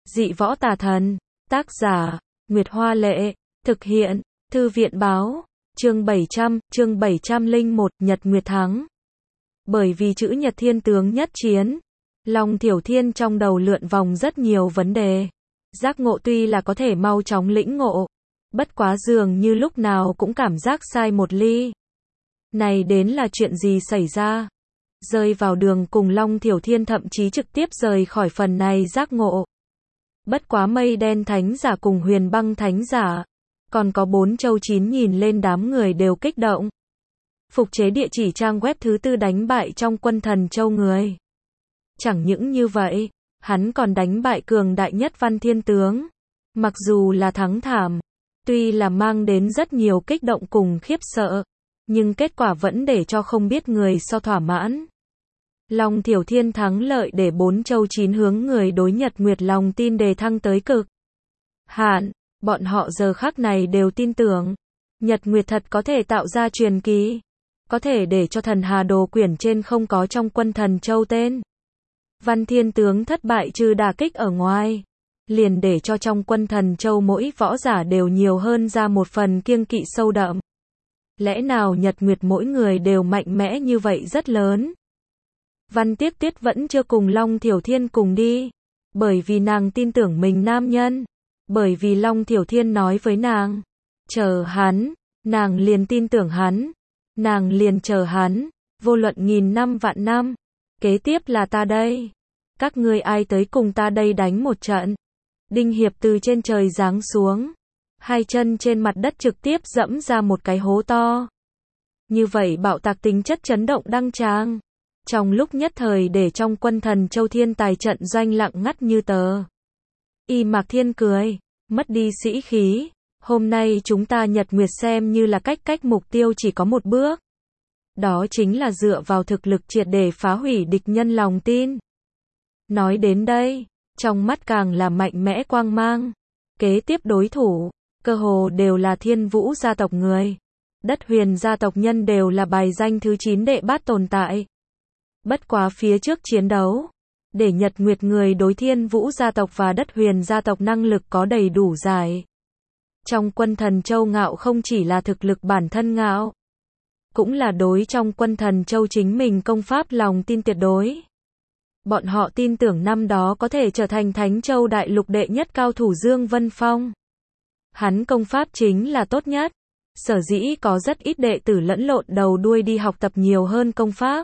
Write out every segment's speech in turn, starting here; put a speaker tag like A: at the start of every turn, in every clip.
A: Dị võ tà thần. Tác giả, Nguyệt Hoa Lệ. Thực hiện, Thư viện báo. Chương 701, Nhật Nguyệt thắng. Bởi vì chữ Nhật thiên tướng nhất chiến, Long Thiểu Thiên trong đầu lượn vòng rất nhiều vấn đề. Giác ngộ tuy là có thể mau chóng lĩnh ngộ, bất quá dường như lúc nào cũng cảm giác sai một ly. Này đến là chuyện gì xảy ra? Rơi vào đường cùng Long Thiểu Thiên thậm chí trực tiếp rời khỏi phần này giác ngộ. Bất quá Mây Đen Thánh Giả cùng Huyền Băng Thánh Giả, còn có 4 châu 9 nhìn lên đám người đều kích động. Phục chế địa chỉ trang web thứ 4 đánh bại trong quân thần châu người. Chẳng những như vậy, hắn còn đánh bại cường đại nhất Văn Thiên tướng. Mặc dù là thắng thảm, tuy là mang đến rất nhiều kích động cùng khiếp sợ, nhưng kết quả vẫn để cho không biết người so thỏa mãn. Long Thiểu Thiên thắng lợi để 4 châu 9 hướng người đối Nhật Nguyệt lòng tin đề thăng tới cực hạn. Bọn họ giờ khắc này đều tin tưởng, Nhật Nguyệt thật có thể tạo ra truyền kỳ, có thể để cho thần hà đồ quyển trên không có trong quân thần châu tên. Văn Thiên tướng thất bại trừ đả kích ở ngoài, liền để cho trong quân thần châu mỗi võ giả đều nhiều hơn ra một phần kiêng kỵ sâu đậm. Lẽ nào Nhật Nguyệt mỗi người đều mạnh mẽ như vậy rất lớn? Văn Tiếc Tuyết vẫn chưa cùng Long Thiểu Thiên cùng đi, bởi vì nàng tin tưởng mình nam nhân, bởi vì Long Thiểu Thiên nói với nàng, chờ hắn, nàng liền tin tưởng hắn, nàng liền chờ hắn, vô luận nghìn năm vạn năm, kế tiếp là ta đây, các ngươi ai tới cùng ta đây đánh một trận. Đinh Hiệp từ trên trời giáng xuống, hai chân trên mặt đất trực tiếp dẫm ra một cái hố to. Như vậy bạo tạc tính chất chấn động đăng tràng, trong lúc nhất thời để trong quân thần châu thiên tài trận doanh lặng ngắt như tờ. Y Mạc Thiên cười, mất đi sĩ khí, hôm nay chúng ta Nhật Nguyệt xem như là cách mục tiêu chỉ có một bước. Đó chính là dựa vào thực lực triệt để phá hủy địch nhân lòng tin. Nói đến đây, trong mắt càng là mạnh mẽ quang mang. Kế tiếp đối thủ, cơ hồ đều là Thiên Vũ gia tộc người. Đất Huyền gia tộc nhân đều là bài danh thứ 9 đệ bát tồn tại. Bất quá phía trước chiến đấu, để Nhật Nguyệt người đối Thiên Vũ gia tộc và Đất Huyền gia tộc năng lực có đầy đủ giải. Trong quân thần châu ngạo không chỉ là thực lực bản thân ngạo, cũng là đối trong quân thần châu chính mình công pháp lòng tin tuyệt đối. Bọn họ tin tưởng năm đó có thể trở thành Thánh Châu đại lục đệ nhất cao thủ Dương Vân Phong. Hắn công pháp chính là tốt nhất, sở dĩ có rất ít đệ tử lẫn lộn đầu đuôi đi học tập nhiều hơn công pháp,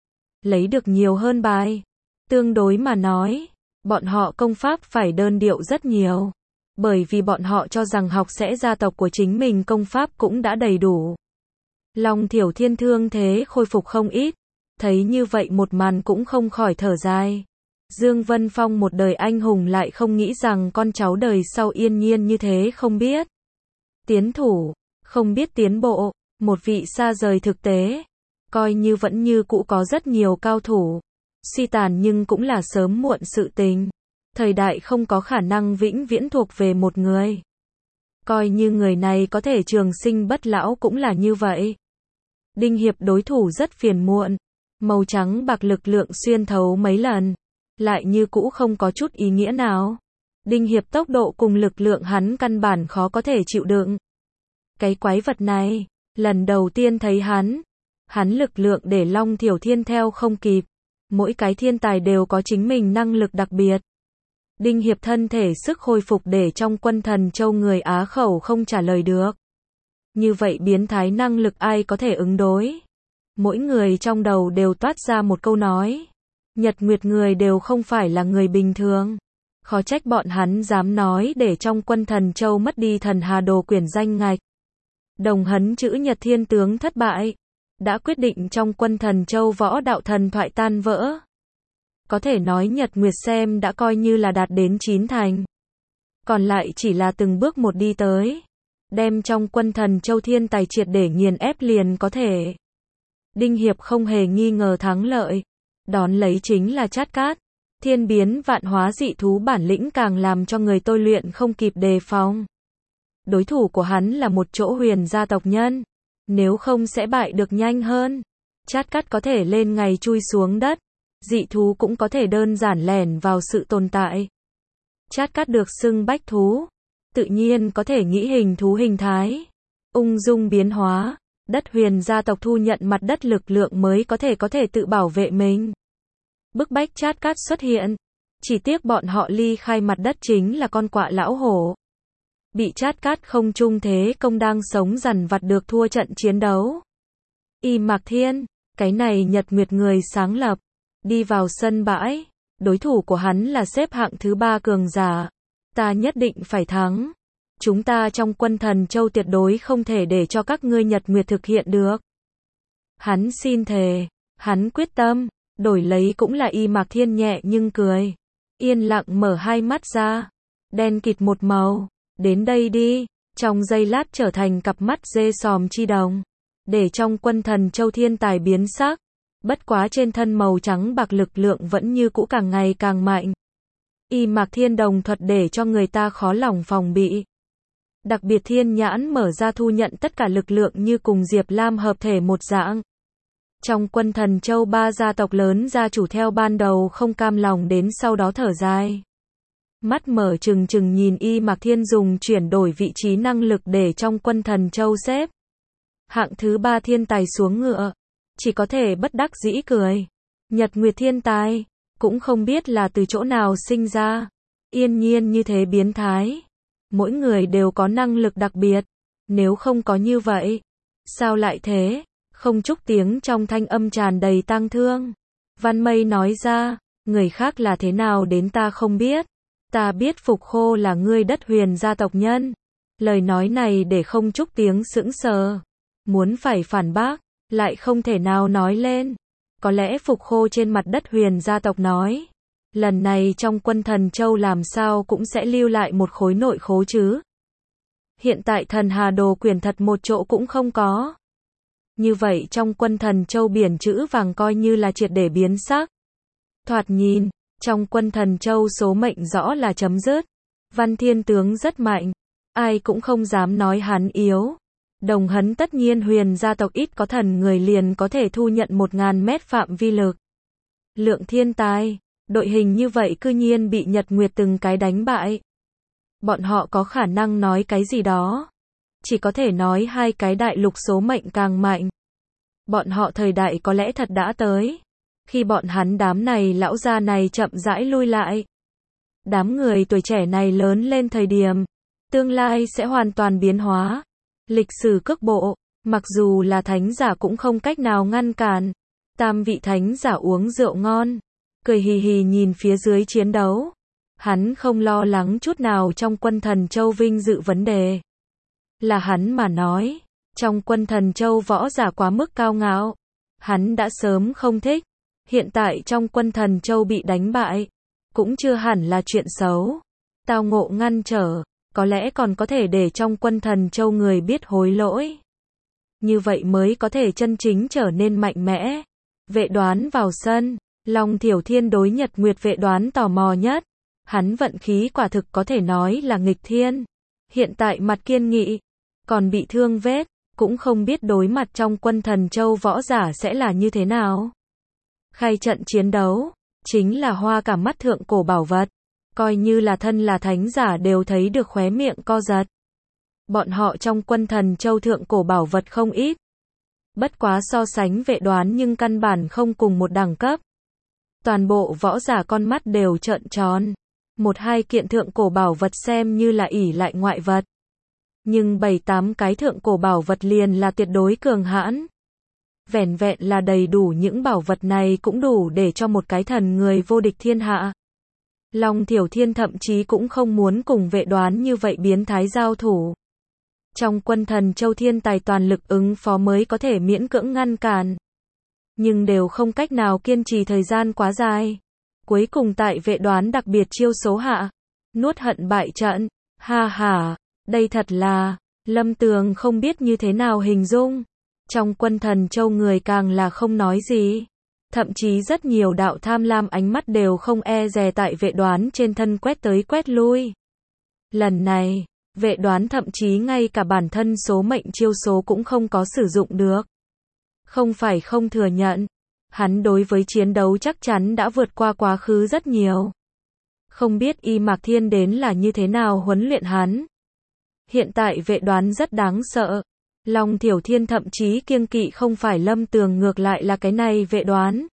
A: lấy được nhiều hơn bài. Tương đối mà nói, bọn họ công pháp phải đơn điệu rất nhiều, bởi vì bọn họ cho rằng học sẽ gia tộc của chính mình công pháp cũng đã đầy đủ. Long Thiểu Thiên thương thế khôi phục không ít, thấy như vậy một màn cũng không khỏi thở dài. Dương Vân Phong một đời anh hùng lại không nghĩ rằng con cháu đời sau yên nhiên như thế không biết tiến thủ, không biết tiến bộ, một vị xa rời thực tế, coi như vẫn như cũ có rất nhiều cao thủ, suy tàn nhưng cũng là sớm muộn sự tình. Thời đại không có khả năng vĩnh viễn thuộc về một người. Coi như người này có thể trường sinh bất lão cũng là như vậy. Đinh Hiệp đối thủ rất phiền muộn, màu trắng bạc lực lượng xuyên thấu mấy lần, lại như cũ không có chút ý nghĩa nào. Đinh Hiệp tốc độ cùng lực lượng hắn căn bản khó có thể chịu đựng. Cái quái vật này, lần đầu tiên thấy hắn lực lượng để Long Thiểu Thiên theo không kịp. Mỗi cái thiên tài đều có chính mình năng lực đặc biệt. Đinh Hiệp thân thể sức hồi phục để trong quân thần châu người Á khẩu không trả lời được. Như vậy biến thái năng lực ai có thể ứng đối? Mỗi người trong đầu đều toát ra một câu nói. Nhật Nguyệt người đều không phải là người bình thường. Khó trách bọn hắn dám nói để trong quân thần châu mất đi thần hà đồ quyển danh ngạch. Đồng hấn chữ Nhật thiên tướng thất bại, đã quyết định trong quân thần châu võ đạo thần thoại tan vỡ. Có thể nói Nhật Nguyệt xem đã coi như là đạt đến 9 thành. Còn lại chỉ là từng bước một đi tới. Đem trong quân thần châu thiên tài triệt để nghiền ép liền có thể. Đinh Hiệp không hề nghi ngờ thắng lợi. Đón lấy chính là Chát Cát. Thiên biến vạn hóa dị thú bản lĩnh càng làm cho người tôi luyện không kịp đề phòng. Đối thủ của hắn là một chỗ Huyền gia tộc nhân. Nếu không sẽ bại được nhanh hơn. Chát Cát có thể lên ngày chui xuống đất. Dị thú cũng có thể đơn giản lẻn vào sự tồn tại. Chát Cát được xưng bách thú, tự nhiên có thể nghĩ hình thú hình thái, ung dung biến hóa. Đất Huyền gia tộc thu nhận mặt đất lực lượng mới có thể tự bảo vệ mình. Bức bách Chát Cát xuất hiện. Chỉ tiếc bọn họ ly khai mặt đất chính là con quạ lão hổ. Bị Chát Cát không trung thế công đang sống dằn vặt được thua trận chiến đấu. Y Mạc Thiên, cái này Nhật Nguyệt người sáng lập, đi vào sân bãi. Đối thủ của hắn là xếp hạng thứ 3 cường giả. Ta nhất định phải thắng. Chúng ta trong Quân Thần Châu tuyệt đối không thể để cho các ngươi Nhật Nguyệt thực hiện được. Hắn xin thề, hắn quyết tâm, đổi lấy cũng là Y Mạc Thiên nhẹ nhưng cười. Yên lặng mở hai mắt ra, đen kịt một màu, đến đây đi, trong giây lát trở thành cặp mắt dê sòm chi đồng. Để trong Quân Thần Châu thiên tài biến sắc, bất quá trên thân màu trắng bạc lực lượng vẫn như cũ càng ngày càng mạnh. Y Mạc Thiên đồng thuật để cho người ta khó lòng phòng bị. Đặc biệt thiên nhãn mở ra thu nhận tất cả lực lượng như cùng Diệp Lam hợp thể một dạng. Trong Quân Thần Châu 3 gia tộc lớn gia chủ theo ban đầu không cam lòng đến sau đó thở dài. Mắt mở trừng trừng nhìn Y Mạc Thiên dùng chuyển đổi vị trí năng lực để trong Quân Thần Châu xếp hạng thứ 3 thiên tài xuống ngựa. Chỉ có thể bất đắc dĩ cười. Nhật Nguyệt thiên tài, cũng không biết là từ chỗ nào sinh ra. Yên nhiên như thế biến thái. Mỗi người đều có năng lực đặc biệt. Nếu không có như vậy, sao lại thế? Không Trúc tiếng trong thanh âm tràn đầy tang thương. Văn Mây nói ra, người khác là thế nào đến ta không biết. Ta biết Phục Khô là ngươi Đất Huyền gia tộc nhân. Lời nói này để Không Trúc tiếng sững sờ. Muốn phải phản bác, lại không thể nào nói lên. Có lẽ Phục Khô trên mặt Đất Huyền gia tộc nói. Lần này trong Quân Thần Châu làm sao cũng sẽ lưu lại một khối nội khố chứ. Hiện tại Thần Hà Đồ quyển thật một chỗ cũng không có. Như vậy trong Quân Thần Châu biển chữ vàng coi như là triệt để biến sắc. Thoạt nhìn, trong Quân Thần Châu số mệnh rõ là chấm dứt. Văn Thiên tướng rất mạnh, ai cũng không dám nói hắn yếu. Đồng Hấn tất nhiên Huyền gia tộc ít có thần người liền có thể thu nhận 1000 mét phạm vi lực. Lượng thiên tài, đội hình như vậy cư nhiên bị Nhật Nguyệt từng cái đánh bại. Bọn họ có khả năng nói cái gì đó. Chỉ có thể nói hai cái đại lục số mệnh càng mạnh. Bọn họ thời đại có lẽ thật đã tới. Khi bọn hắn đám này lão gia này chậm rãi lui lại. Đám người tuổi trẻ này lớn lên thời điểm. Tương lai sẽ hoàn toàn biến hóa. Lịch sử cước bộ, mặc dù là thánh giả cũng không cách nào ngăn cản. Tam vị thánh giả uống rượu ngon. Cười hì hì nhìn phía dưới chiến đấu. Hắn không lo lắng chút nào trong Quân Thần Châu vinh dự vấn đề. Là hắn mà nói, trong Quân Thần Châu võ giả quá mức cao ngạo. Hắn đã sớm không thích. Hiện tại trong Quân Thần Châu bị đánh bại, cũng chưa hẳn là chuyện xấu. Tao ngộ ngăn trở, có lẽ còn có thể để trong Quân Thần Châu người biết hối lỗi. Như vậy mới có thể chân chính trở nên mạnh mẽ. Vệ Đoán vào sân, Long Thiểu Thiên đối Nhật Nguyệt Vệ Đoán tò mò nhất. Hắn vận khí quả thực có thể nói là nghịch thiên. Hiện tại mặt kiên nghị, còn bị thương vết, cũng không biết đối mặt trong Quân Thần Châu võ giả sẽ là như thế nào. Khai trận chiến đấu, chính là hoa cả mắt thượng cổ bảo vật. Coi như là thân là thánh giả đều thấy được khóe miệng co giật. Bọn họ trong Quân Thần Châu thượng cổ bảo vật không ít. Bất quá so sánh Vệ Đoán nhưng căn bản không cùng một đẳng cấp. Toàn bộ võ giả con mắt đều trợn tròn. Một hai kiện thượng cổ bảo vật xem như là ỷ lại ngoại vật. Nhưng 7-8 cái thượng cổ bảo vật liền là tuyệt đối cường hãn. Vẻn vẹn là đầy đủ những bảo vật này cũng đủ để cho một cái thần người vô địch thiên hạ. Long Thiểu Thiên thậm chí cũng không muốn cùng Vệ Đoán như vậy biến thái giao thủ. Trong Quân Thần Châu thiên tài toàn lực ứng phó mới có thể miễn cưỡng ngăn cản. Nhưng đều không cách nào kiên trì thời gian quá dài. Cuối cùng tại Vệ Đoán đặc biệt chiêu số hạ, nuốt hận bại trận. Ha ha, đây thật là, Lâm Tường không biết như thế nào hình dung. Trong Quân Thần Châu người càng là không nói gì. Thậm chí rất nhiều đạo tham lam ánh mắt đều không e dè tại Vệ Đoán trên thân quét tới quét lui. Lần này, Vệ Đoán thậm chí ngay cả bản thân số mệnh chiêu số cũng không có sử dụng được. Không phải không thừa nhận, hắn đối với chiến đấu chắc chắn đã vượt qua quá khứ rất nhiều. Không biết Y Mạc Thiên đến là như thế nào huấn luyện hắn. Hiện tại vệ đoán rất đáng sợ. Long Thiểu Thiên thậm chí kiêng kỵ không phải Lâm Tường ngược lại là cái này vệ đoán.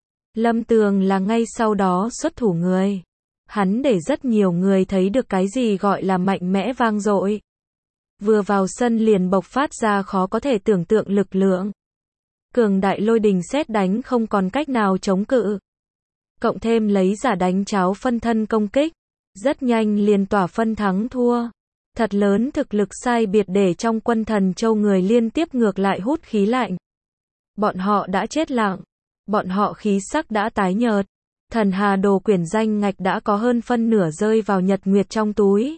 A: Lâm Tường là ngay sau đó xuất thủ người. Hắn để rất nhiều người thấy được cái gì gọi là mạnh mẽ vang dội. Vừa vào sân liền bộc phát ra khó có thể tưởng tượng lực lượng. Cường đại lôi đình sét đánh không còn cách nào chống cự. Cộng thêm lấy giả đánh cháo phân thân công kích. Rất nhanh liền tỏa phân thắng thua. Thật lớn thực lực sai biệt để trong Quân Thần Châu người liên tiếp ngược lại hút khí lạnh. Bọn họ đã chết lặng. Bọn họ khí sắc đã tái nhợt. Thần Hà Đồ quyển danh ngạch đã có hơn phân nửa rơi vào Nhật Nguyệt trong túi.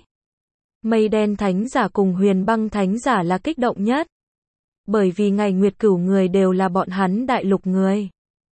A: Mây đen thánh giả cùng Huyền Băng thánh giả là kích động nhất. Bởi vì ngày Nguyệt Cửu người đều là bọn hắn đại lục người.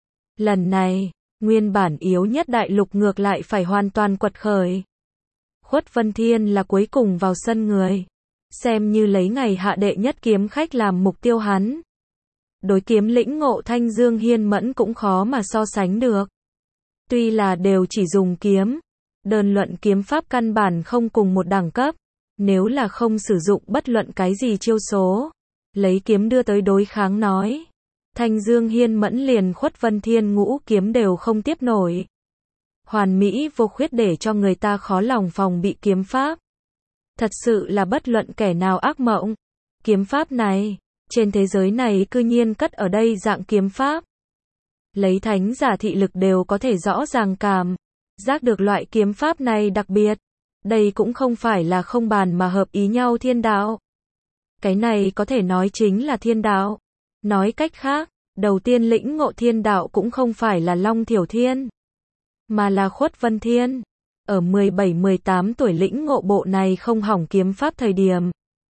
A: Lần này, nguyên bản yếu nhất đại lục ngược lại phải hoàn toàn quật khởi. Khuất Vân Thiên là cuối cùng vào sân người. Xem như lấy ngày hạ đệ nhất kiếm khách làm mục tiêu hắn. Đối kiếm lĩnh ngộ Thanh Dương Hiên Mẫn cũng khó mà so sánh được. Tuy là đều chỉ dùng kiếm, đơn luận kiếm pháp căn bản không cùng một đẳng cấp. Nếu là không sử dụng bất luận cái gì chiêu số, lấy kiếm đưa tới đối kháng nói. Thanh Dương Hiên Mẫn liền Khuất Vân Thiên ngũ kiếm đều không tiếp nổi. Hoàn mỹ vô khuyết để cho người ta khó lòng phòng bị kiếm pháp. Thật sự là bất luận kẻ nào ác mộng. Kiếm pháp này, trên thế giới này cư nhiên cất ở đây dạng kiếm pháp. Lấy thánh giả thị lực đều có thể rõ ràng cảm giác được loại kiếm pháp này đặc biệt. Đây cũng không phải là không bàn mà hợp ý nhau thiên đạo. Cái này có thể nói chính là thiên đạo. Nói cách khác, đầu tiên lĩnh ngộ thiên đạo cũng không phải là Long Thiểu Thiên, mà là Khuất Vân Thiên. Ở 17-18 tuổi lĩnh ngộ bộ này không hỏng kiếm pháp thời điểm.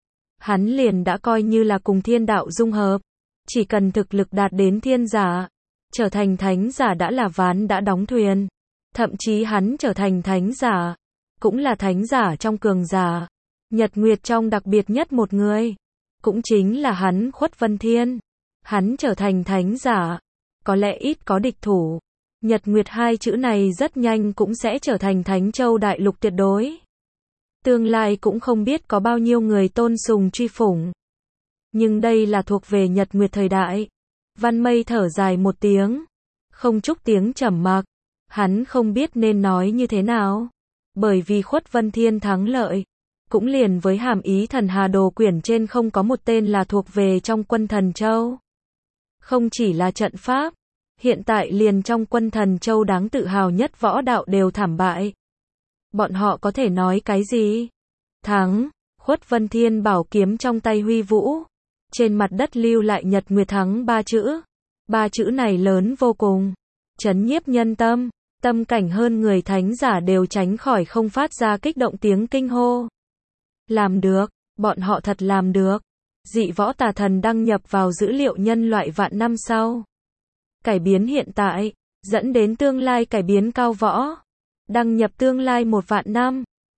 A: Hắn liền đã coi như là cùng thiên đạo dung hợp. Chỉ cần thực lực đạt đến thiên giả, trở thành thánh giả đã là ván đã đóng thuyền. Thậm chí hắn trở thành thánh giả, cũng là thánh giả trong cường giả. Nhật Nguyệt trong đặc biệt nhất một người, cũng chính là hắn Khuất Vân Thiên. Hắn trở thành thánh giả, có lẽ ít có địch thủ. Nhật Nguyệt hai chữ này rất nhanh cũng sẽ trở thành Thánh Châu đại lục tuyệt đối. Tương lai cũng không biết có bao nhiêu người tôn sùng truy phủng. Nhưng đây là thuộc về Nhật Nguyệt thời đại. Văn Mây thở dài một tiếng. Không Trúc tiếng trầm mặc. Hắn không biết nên nói như thế nào. Bởi vì Khuất Vân Thiên thắng lợi. Cũng liền với hàm ý Thần Hà Đồ quyển trên không có một tên là thuộc về trong Quân Thần Châu. Không chỉ là trận pháp. Hiện tại liền trong Quân Thần Châu đáng tự hào nhất võ đạo đều thảm bại. Bọn họ có thể nói cái gì? Thắng. Khuất Vân Thiên bảo kiếm trong tay huy vũ. Trên mặt đất lưu lại Nhật Nguyệt thắng ba chữ. Ba chữ này lớn vô cùng. Chấn nhiếp nhân tâm. Tâm cảnh hơn người thánh giả đều tránh khỏi không phát ra kích động tiếng kinh hô. Làm được. Bọn họ thật làm được. Dị võ tà thần đăng nhập vào dữ liệu nhân loại vạn năm sau. Cải biến hiện tại, dẫn đến tương lai cải biến cao võ. Đăng nhập tương lai 1 vạn năm.